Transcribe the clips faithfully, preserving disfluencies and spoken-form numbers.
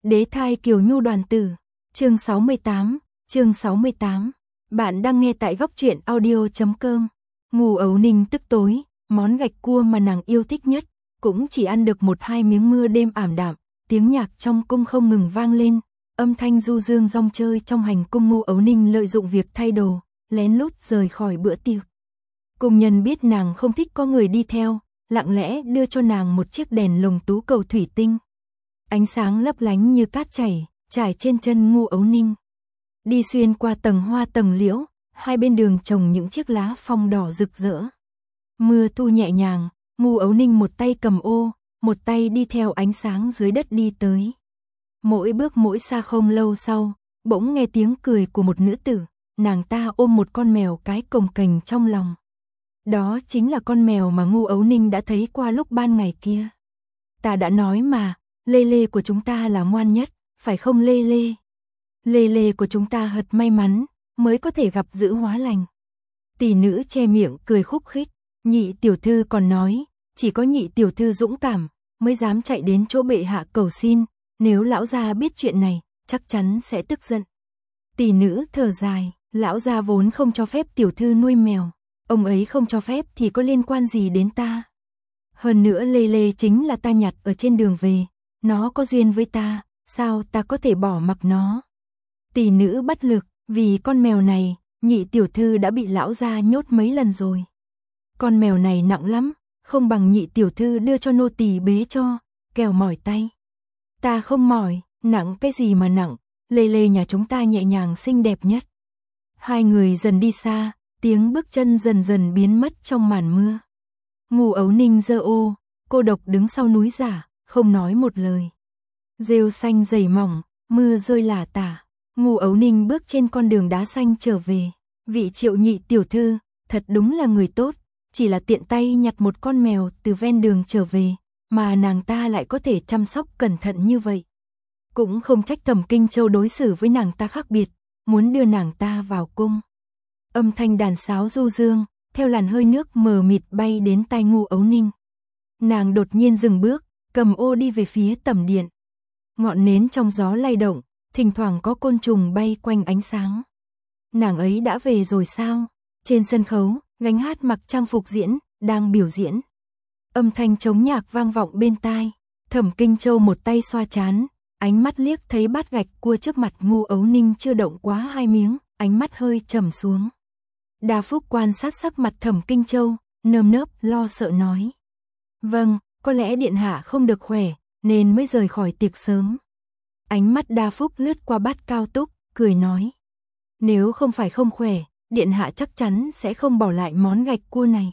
Đế thai Kiều Nhu đoàn tử, chương sáu mươi tám, chương sáu mươi tám. Bạn đang nghe tại góc truyện audio chấm com. Ngô Ấu Ninh tức tối, món gạch cua mà nàng yêu thích nhất, cũng chỉ ăn được một hai miếng. Mưa đêm ảm đạm, tiếng nhạc trong cung không ngừng vang lên, âm thanh du dương rong chơi trong hành cung. Ngô Ấu Ninh lợi dụng việc thay đồ, lén lút rời khỏi bữa tiệc. Cung nhân biết nàng không thích có người đi theo, lặng lẽ đưa cho nàng một chiếc đèn lồng tú cầu thủy tinh. Ánh sáng lấp lánh như cát chảy, trải trên chân Ngô Ấu Ninh. Đi xuyên qua tầng hoa tầng liễu, hai bên đường trồng những chiếc lá phong đỏ rực rỡ. Mưa thu nhẹ nhàng, Ngô Ấu Ninh một tay cầm ô, một tay đi theo ánh sáng dưới đất đi tới. Mỗi bước mỗi xa. Không lâu sau, bỗng nghe tiếng cười của một nữ tử, nàng ta ôm một con mèo cái cồng kềnh trong lòng. Đó chính là con mèo mà Ngô Ấu Ninh đã thấy qua lúc ban ngày kia. Ta đã nói mà, Lê Lê của chúng ta là ngoan nhất, phải không Lê Lê? Lê Lê của chúng ta thật may mắn, mới có thể gặp giữ hóa lành. Tỷ nữ che miệng cười khúc khích, nhị tiểu thư còn nói, chỉ có nhị tiểu thư dũng cảm, mới dám chạy đến chỗ bệ hạ cầu xin, nếu lão gia biết chuyện này, chắc chắn sẽ tức giận. Tỷ nữ thở dài, lão gia vốn không cho phép tiểu thư nuôi mèo, ông ấy không cho phép thì có liên quan gì đến ta. Hơn nữa Lê Lê chính là ta nhặt ở trên đường về, nó có duyên với ta, sao ta có thể bỏ mặc nó. Tỷ nữ bất lực, vì con mèo này, nhị tiểu thư đã bị lão gia nhốt mấy lần rồi. Con mèo này nặng lắm, không bằng nhị tiểu thư đưa cho nô tỳ bế cho, kẻo mỏi tay. Ta không mỏi, nặng cái gì mà nặng, Lê Lê nhà chúng ta nhẹ nhàng xinh đẹp nhất. Hai người dần đi xa, tiếng bước chân dần dần biến mất trong màn mưa. Ngô Ấu Ninh giơ ô, cô độc đứng sau núi giả, không nói một lời. Rêu xanh dày mỏng, mưa rơi lả tả. Ngô Ấu Ninh bước trên con đường đá xanh trở về. Vị Triệu nhị tiểu thư, thật đúng là người tốt, chỉ là tiện tay nhặt một con mèo từ ven đường trở về, mà nàng ta lại có thể chăm sóc cẩn thận như vậy. Cũng không trách Thẩm Kinh Châu đối xử với nàng ta khác biệt, muốn đưa nàng ta vào cung. Âm thanh đàn sáo du dương, theo làn hơi nước mờ mịt bay đến tai Ngô Ấu Ninh. Nàng đột nhiên dừng bước, cầm ô đi về phía tẩm điện. Ngọn nến trong gió lay động, thỉnh thoảng có côn trùng bay quanh ánh sáng. Nàng ấy đã về rồi sao? Trên sân khấu, gánh hát mặc trang phục diễn, đang biểu diễn. Âm thanh trống nhạc vang vọng bên tai. Thẩm Kinh Châu một tay xoa trán, ánh mắt liếc thấy bát gạch cua trước mặt Ngô Ấu Ninh chưa động quá hai miếng, ánh mắt hơi trầm xuống. Đa Phúc quan sát sắc mặt Thẩm Kinh Châu, nơm nớp lo sợ nói. Vâng, có lẽ điện hạ không được khỏe, nên mới rời khỏi tiệc sớm. Ánh mắt Đa Phúc lướt qua bát cao túc, cười nói. Nếu không phải không khỏe, điện hạ chắc chắn sẽ không bỏ lại món gạch cua này.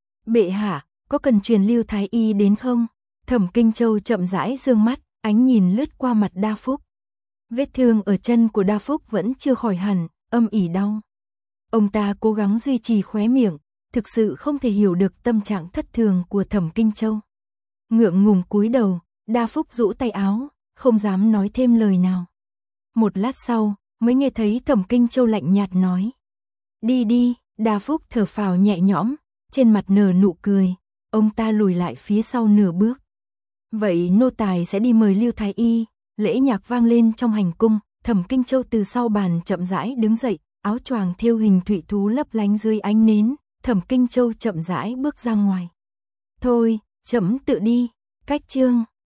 Bệ hạ, có cần truyền Lưu Thái Y đến không? Thẩm Kinh Châu chậm rãi dương mắt, ánh nhìn lướt qua mặt Đa Phúc. Vết thương ở chân của Đa Phúc vẫn chưa khỏi hẳn, âm ỉ đau. Ông ta cố gắng duy trì khóe miệng, thực sự không thể hiểu được tâm trạng thất thường của Thẩm Kinh Châu. Ngượng ngùng cúi đầu, Đa Phúc rũ tay áo, không dám nói thêm lời nào. Một lát sau, mới nghe thấy Thẩm Kinh Châu lạnh nhạt nói. Đi đi, Đa Phúc thở phào nhẹ nhõm, trên mặt nở nụ cười, ông ta lùi lại phía sau nửa bước. Vậy nô tài sẽ đi mời Lưu Thái Y. Lễ nhạc vang lên trong hành cung, Thẩm Kinh Châu từ sau bàn chậm rãi đứng dậy, áo choàng thêu hình thủy thú lấp lánh dưới ánh nến, Thẩm Kinh Châu chậm rãi bước ra ngoài. Thôi, chậm tự đi, cách chương.